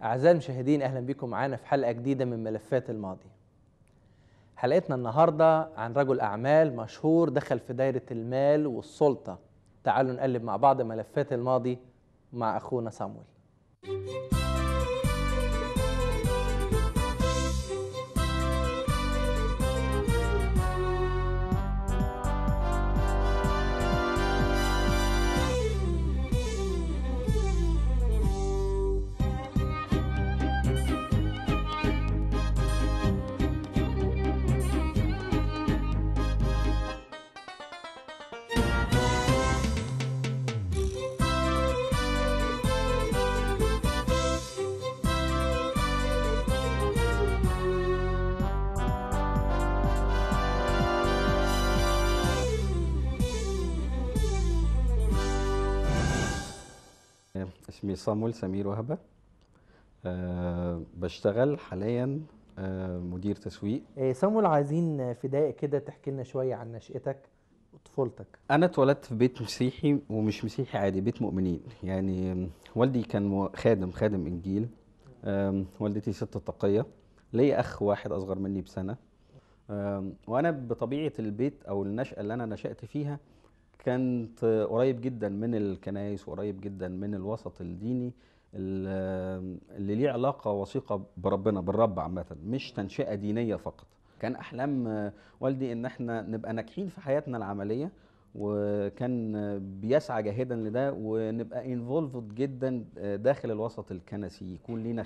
أعزائي المشاهدين، أهلا بكم معانا في حلقة جديدة من ملفات الماضي. حلقتنا النهاردة عن رجل أعمال مشهور دخل في دايرة المال والسلطة. تعالوا نقلب مع بعض ملفات الماضي مع أخونا صامويل. اسمي صامويل سمير وهبة. بشتغل حاليا مدير تسويق. صامويل، عايزين في دقائق كده تحكي لنا شوية عن نشأتك وطفولتك. أنا اتولدت في بيت مسيحي، ومش مسيحي عادي، بيت مؤمنين يعني. والدي كان خادم إنجيل. والدتي ست تقية. لي أخ واحد أصغر مني بسنة. وأنا بطبيعة البيت أو النشأة اللي أنا نشأت فيها كانت قريب جدا من الكنائس، وقريب جدا من الوسط الديني اللي ليه علاقة وثيقة بربنا، بالرب عامة، مش تنشئة دينية فقط. كان أحلام والدي إن احنا نبقى ناجحين في حياتنا العملية، وكان بيسعى جاهدا لده، ونبقى انفولفد جدا داخل الوسط الكنسي. يكون لينا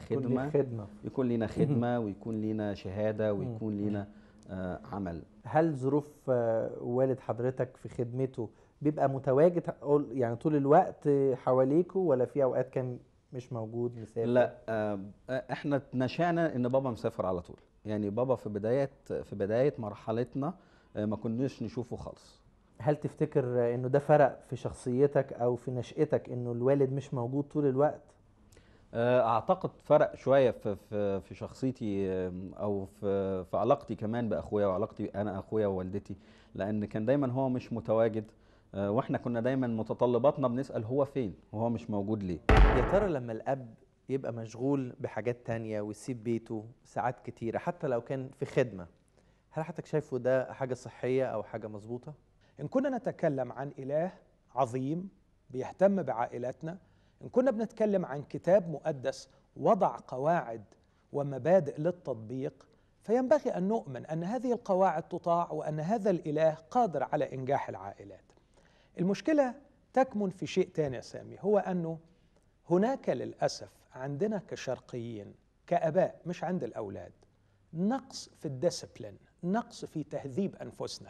خدمة ويكون لينا شهادة ويكون لينا عمل. هل ظروف والد حضرتك في خدمته بيبقى متواجد يعني طول الوقت حواليكوا، ولا في اوقات كان مش موجود مسافر؟ لا، احنا نشأنا ان بابا مسافر على طول. يعني بابا في بداية مرحلتنا ما كناش نشوفه خالص. هل تفتكر انه ده فرق في شخصيتك او في نشأتك انه الوالد مش موجود طول الوقت؟ اعتقد فرق شوية في شخصيتي، او في علاقتي كمان باخويا، وعلاقتي انا اخويا ووالدتي، لان كان دايما هو مش متواجد. واحنا كنا دايما متطلباتنا بنسأل هو فين وهو مش موجود ليه. يا ترى لما الاب يبقى مشغول بحاجات تانية ويسيب بيته ساعات كتيرة حتى لو كان في خدمة، هل حضرتك شايفه ده حاجة صحية او حاجة مظبوطة؟ إن كنا نتكلم عن إله عظيم بيهتم بعائلتنا، إن كنا بنتكلم عن كتاب مقدس وضع قواعد ومبادئ للتطبيق، فينبغي أن نؤمن أن هذه القواعد تطاع، وأن هذا الإله قادر على إنجاح العائلات. المشكلة تكمن في شيء تاني يا سامي، هو أنه هناك للأسف عندنا كشرقيين كآباء، مش عند الأولاد، نقص في الديسبلين، نقص في تهذيب أنفسنا.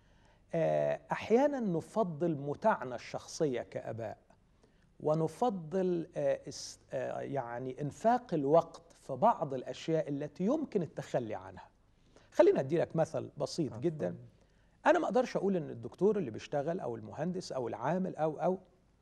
أحيانا نفضل متعنا الشخصية كآباء، ونفضل يعني إنفاق الوقت في بعض الأشياء التي يمكن التخلي عنها. خلينا أدي لك مثل بسيط جدا. أنا ما أقدرش أقول إن الدكتور اللي بيشتغل أو المهندس أو العامل أو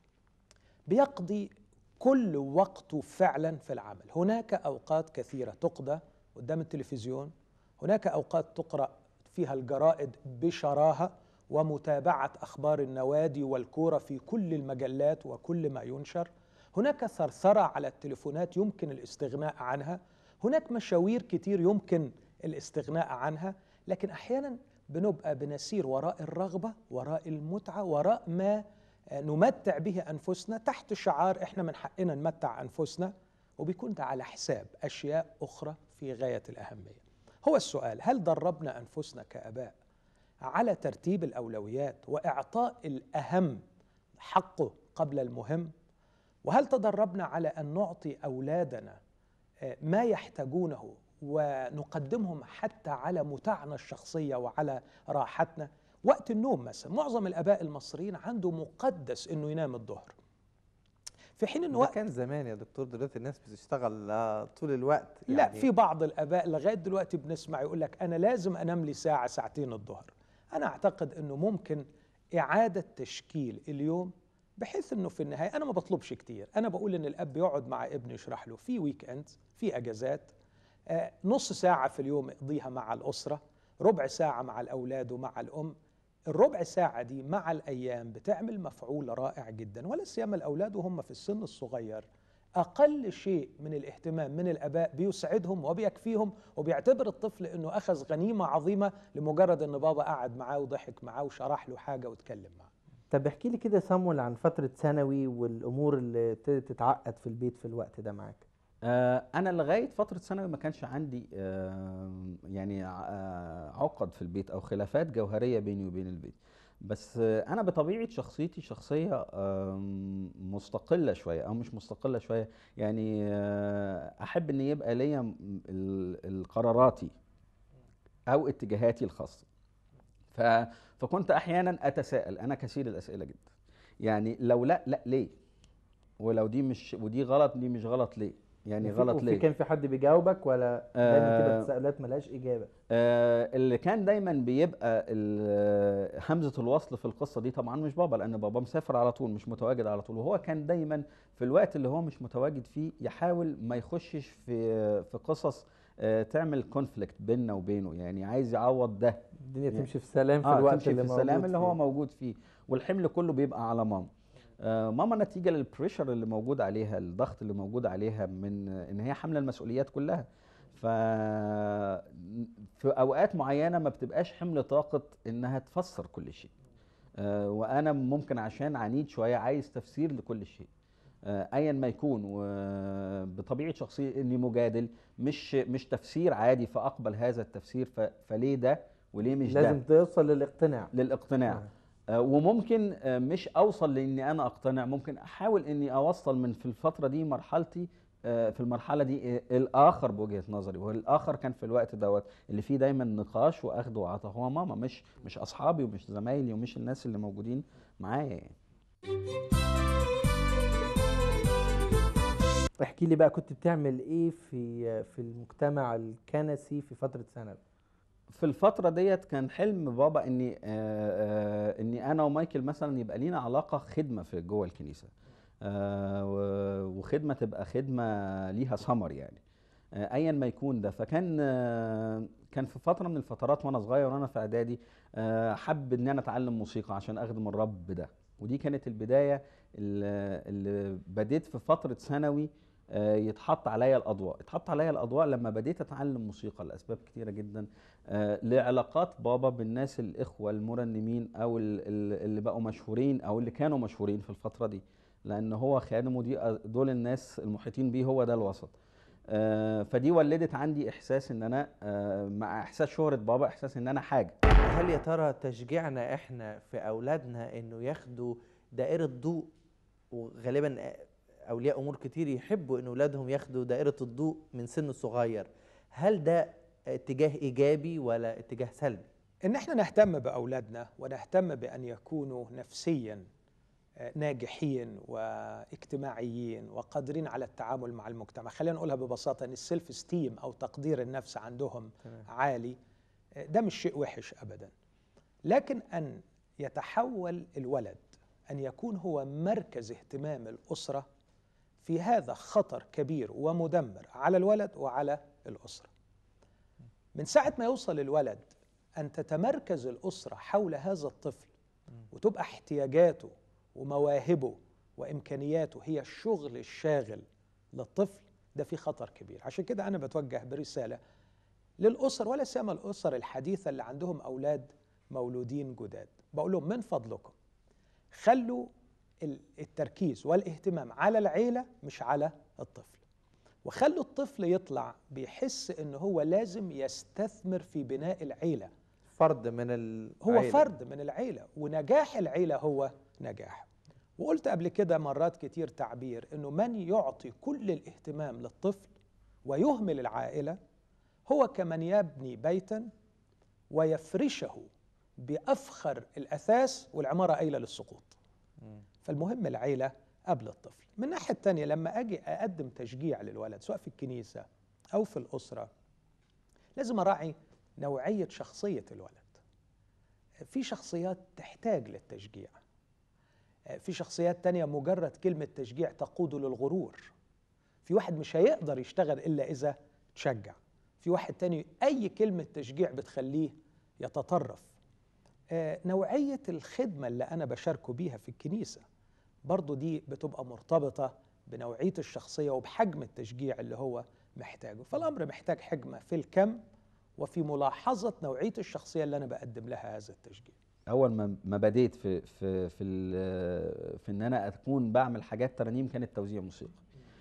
بيقضي كل وقته فعلا في العمل. هناك أوقات كثيرة تقضى قدام التلفزيون، هناك أوقات تقرأ فيها الجرائد بشراهة ومتابعة أخبار النوادي والكورة في كل المجلات وكل ما ينشر، هناك ثرثرة على التليفونات يمكن الاستغناء عنها، هناك مشاوير كتير يمكن الاستغناء عنها، لكن أحيانا بنبقى بنسير وراء الرغبة، وراء المتعة، وراء ما نمتع به أنفسنا تحت شعار إحنا من حقنا نمتع أنفسنا، وبيكون ده على حساب أشياء أخرى في غاية الأهمية. هو السؤال: هل دربنا أنفسنا كآباء على ترتيب الأولويات وإعطاء الأهم حقه قبل المهم؟ وهل تدربنا على أن نعطي أولادنا ما يحتاجونه ونقدمهم حتى على متعنا الشخصية وعلى راحتنا؟ وقت النوم مثلا، معظم الآباء المصريين عنده مقدس إنه ينام الظهر، في حين إنه ده كان زمان يا دكتور، دلوقتي الناس بتشتغل طول الوقت يعني. لا، في بعض الآباء لغاية دلوقتي بنسمع يقول لك أنا لازم أنام لي ساعة ساعتين الظهر. أنا أعتقد أنه ممكن إعادة تشكيل اليوم، بحيث أنه في النهاية أنا ما بطلبش كتير. أنا بقول أن الأب يقعد مع ابنه يشرح له في ويك-اند، في أجازات، نص ساعة في اليوم يقضيها مع الأسرة، ربع ساعة مع الأولاد ومع الأم. الربع ساعة دي مع الأيام بتعمل مفعول رائع جدا، ولا سيما الأولاد وهم في السن الصغير أقل شيء من الاهتمام من الآباء بيسعدهم وبيكفيهم، وبيعتبر الطفل أنه أخذ غنيمة عظيمة لمجرد أن بابا قعد معاه وضحك معاه وشرح له حاجة واتكلم معاه. طب احكي لي كده صامويل عن فترة ثانوي والأمور اللي ابتدت تتعقد في البيت في الوقت ده معاك. انا لغايه فتره ثانوي ما كانش عندي يعني عقد في البيت او خلافات جوهريه بيني وبين البيت. بس انا بطبيعه شخصيتي شخصيه مستقله شويه او مش مستقله شويه، يعني احب ان يبقى ليا قراراتي او اتجاهاتي الخاصه. فكنت احيانا اتساءل، انا كثير الاسئله جدا، يعني لو لا لا ليه، ولو دي مش ودي غلط دي مش غلط ليه، يعني غلط وفي ليه. كان في حد بيجاوبك ولا دايما تبقى تساؤلات ملهاش إجابة؟ اللي كان دايما بيبقى همزة الوصل في القصة دي طبعا مش بابا، لأن بابا مسافر على طول مش متواجد على طول، وهو كان دايما في الوقت اللي هو مش متواجد فيه يحاول ما يخشش في قصص تعمل كونفليكت بيننا وبينه، يعني عايز يعوض ده، الدنيا يعني تمشي في سلام في الوقت تمشي اللي في السلام موجود اللي هو فيه. موجود فيه، والحمل كله بيبقى على ماما. ماما نتيجة للبريشر اللي موجود عليها، الضغط اللي موجود عليها من ان هي حاملة المسؤوليات كلها، ف في اوقات معينة ما بتبقاش حمل طاقة انها تفسر كل شيء. وانا ممكن عشان عنيد شوية عايز تفسير لكل شيء ايا ما يكون، وبطبيعة شخصيتي اني مجادل، مش تفسير عادي فاقبل هذا التفسير، فليه ده وليه مش ده، لازم توصل للاقتناع. وممكن مش اوصل لاني انا اقتنع، ممكن احاول اني اوصل من في الفتره دي مرحلتي في المرحله دي الاخر بوجهه نظري، والاخر كان في الوقت دوت اللي فيه دايما نقاش واخد وعطاء هو ماما، مش اصحابي ومش زمايلي ومش الناس اللي موجودين معايا يعني. احكي لي بقى كنت بتعمل ايه في المجتمع الكنسي في فترة ثانوي؟ في الفترة ديت كان حلم بابا اني انا ومايكل مثلا يبقى لينا علاقة خدمة في جوه الكنيسة، وخدمة تبقى خدمة ليها ثمر يعني ايا ما يكون ده. فكان كان في فترة من الفترات وانا صغير وانا في اعدادي حب ان انا اتعلم موسيقى عشان اخدم الرب ده، ودي كانت البداية اللي بديت في فترة ثانوي اتحط عليا الاضواء لما بديت اتعلم موسيقى لاسباب كتيره جدا، لعلاقات بابا بالناس الاخوه المرنمين او اللي بقوا مشهورين او اللي كانوا مشهورين في الفتره دي، لان هو خادم دول الناس المحيطين بيه، هو ده الوسط. فدي ولدت عندي احساس ان انا مع احساس شهره بابا احساس ان انا حاجه. هل يا ترى تشجيعنا احنا في اولادنا انه ياخدوا دائرة ضوء، وغالبا اولياء امور كتير يحبوا ان اولادهم ياخدوا دائرة الضوء من سن صغير، هل ده اتجاه ايجابي ولا اتجاه سلبي؟ إن احنا نهتم بأولادنا ونهتم بأن يكونوا نفسيا ناجحين واجتماعيين وقادرين على التعامل مع المجتمع. خلينا نقولها ببساطة ان السيلف ستيم او تقدير النفس عندهم عالي، ده مش شيء وحش ابدا، لكن ان يتحول الولد ان يكون هو مركز اهتمام الاسرة، في هذا خطر كبير ومدمر على الولد وعلى الاسرة. من ساعة ما يوصل الولد ان تتمركز الاسرة حول هذا الطفل وتبقى احتياجاته ومواهبه وإمكانياته هي الشغل الشاغل للطفل، ده في خطر كبير. عشان كده أنا بتوجه برسالة للأسر، ولا سيما الأسر الحديثة اللي عندهم أولاد مولودين جداد، بقول لهم من فضلكم خلوا التركيز والاهتمام على العيلة مش على الطفل، وخلوا الطفل يطلع بيحس إن هو لازم يستثمر في بناء العيلة، فرد من العيلة، هو فرد من العيلة، ونجاح العيلة هو نجاح. وقلت قبل كده مرات كتير تعبير انه من يعطي كل الاهتمام للطفل ويهمل العائلة هو كمن يبني بيتا ويفرشه بأفخر الأثاث والعمارة قايلة للسقوط. فالمهم العيلة قبل الطفل. من الناحية التانية لما أجي أقدم تشجيع للولد سواء في الكنيسة أو في الأسرة، لازم أراعي نوعية شخصية الولد. في شخصيات تحتاج للتشجيع، في شخصيات تانية مجرد كلمة تشجيع تقوده للغرور، في واحد مش هيقدر يشتغل إلا إذا تشجع، في واحد تاني أي كلمة تشجيع بتخليه يتطرف. نوعية الخدمة اللي أنا بشاركه بيها في الكنيسة برضو دي بتبقى مرتبطة بنوعية الشخصية وبحجم التشجيع اللي هو محتاجه. فالأمر محتاج حكمة في الكم وفي ملاحظة نوعية الشخصية اللي أنا بقدم لها هذا التشجيع. اول ما بديت في ان انا اكون بعمل حاجات ترانيم، كانت توزيع موسيقى.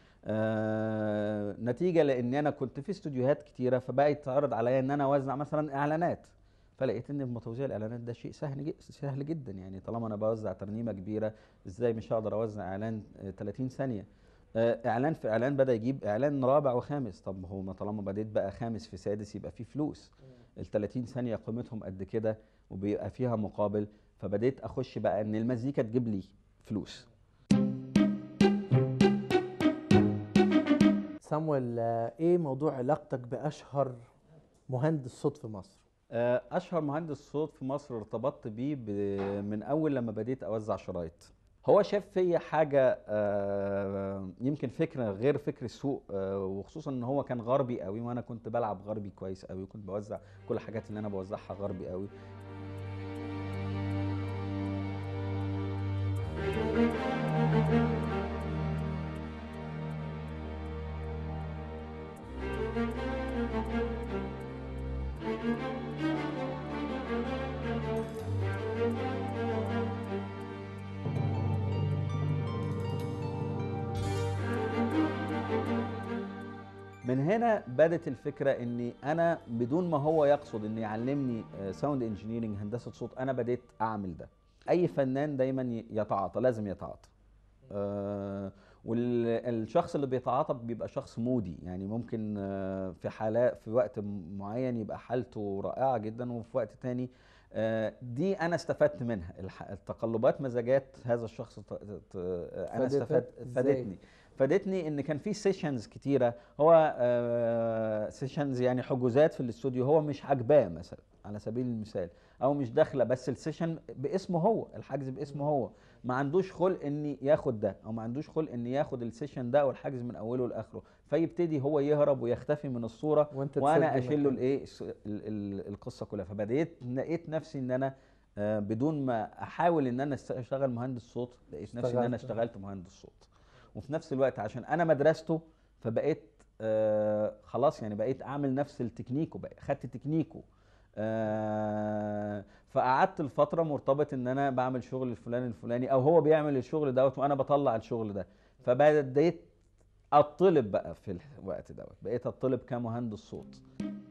نتيجه لان انا كنت في استوديوهات كتيره، فبقى يتعرض عليا ان انا اوزع مثلا اعلانات، فلقيت ان توزيع الاعلانات ده شيء سهل جدا. يعني طالما انا بوزع ترنيمه كبيره، ازاي مش هقدر اوزع اعلان 30 ثانيه؟ اعلان في اعلان بدا يجيب اعلان رابع وخامس. طب هو ما طالما بديت بقى خامس في سادس يبقى في فلوس. ال 30 ثانيه قيمتهم قد كده وبيبقى فيها مقابل، فبديت اخش بقى ان المزيكا تجيب لي فلوس. سامويل، ايه موضوع علاقتك باشهر مهندس صوت في مصر؟ اشهر مهندس صوت في مصر ارتبطت بيه من اول لما بديت اوزع شرايط. هو شاف فيا حاجه، يمكن فكره غير فكر السوق، وخصوصا ان هو كان غربي قوي وانا كنت بلعب غربي كويس قوي، وكنت بوزع كل الحاجات اللي انا بوزعها غربي قوي. من هنا بدت الفكره اني انا بدون ما هو يقصد اني يعلمني ساوند انجينيرنج، هندسه صوت، انا بديت اعمل ده. اي فنان دايما يتعاطى، لازم يتعاطى. والشخص اللي بيتعاطى بيبقى شخص مودي، يعني ممكن في حالات في وقت معين يبقى حالته رائعه جدا، وفي وقت تاني دي انا استفدت منها. التقلبات مزاجات هذا الشخص انا فادتني ان كان في سيشنز كتيره. هو سيشنز يعني حجوزات في الاستوديو هو مش عاجباه مثلا على سبيل المثال، او مش داخله، بس السيشن باسمه هو، الحجز باسمه هو، ما عندوش خلق ان ياخد ده، او ما عندوش خلق ان ياخد السيشن ده او الحجز من اوله لاخره، فيبتدي هو يهرب ويختفي من الصوره وانت وانا تسد اشيل له مكانه. الايه القصه كلها. فبدأت لقيت نفسي ان انا بدون ما احاول ان انا اشتغل مهندس صوت، لقيت نفسي ان انا اشتغلت مهندس صوت. وفي نفس الوقت عشان انا مدرسته، فبقيت خلاص يعني بقيت اعمل نفس التكنيكو، بقى خدت تكنيكو. فقعدت الفتره مرتبط ان انا بعمل شغل الفلاني او هو بيعمل الشغل دوت وانا بطلع الشغل ده. فبدأت اطلب بقى في الوقت دوت، بقيت اطلب كمهندس صوت.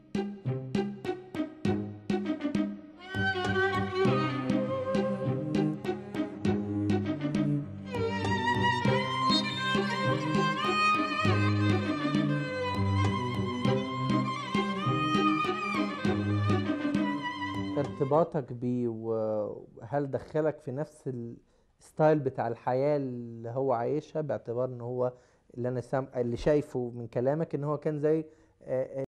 ارتباطك بيه، وهل دخلك في نفس الستايل بتاع الحياة اللي هو عايشها، باعتبار ان هو اللي انا اللي شايفه من كلامك ان هو كان زي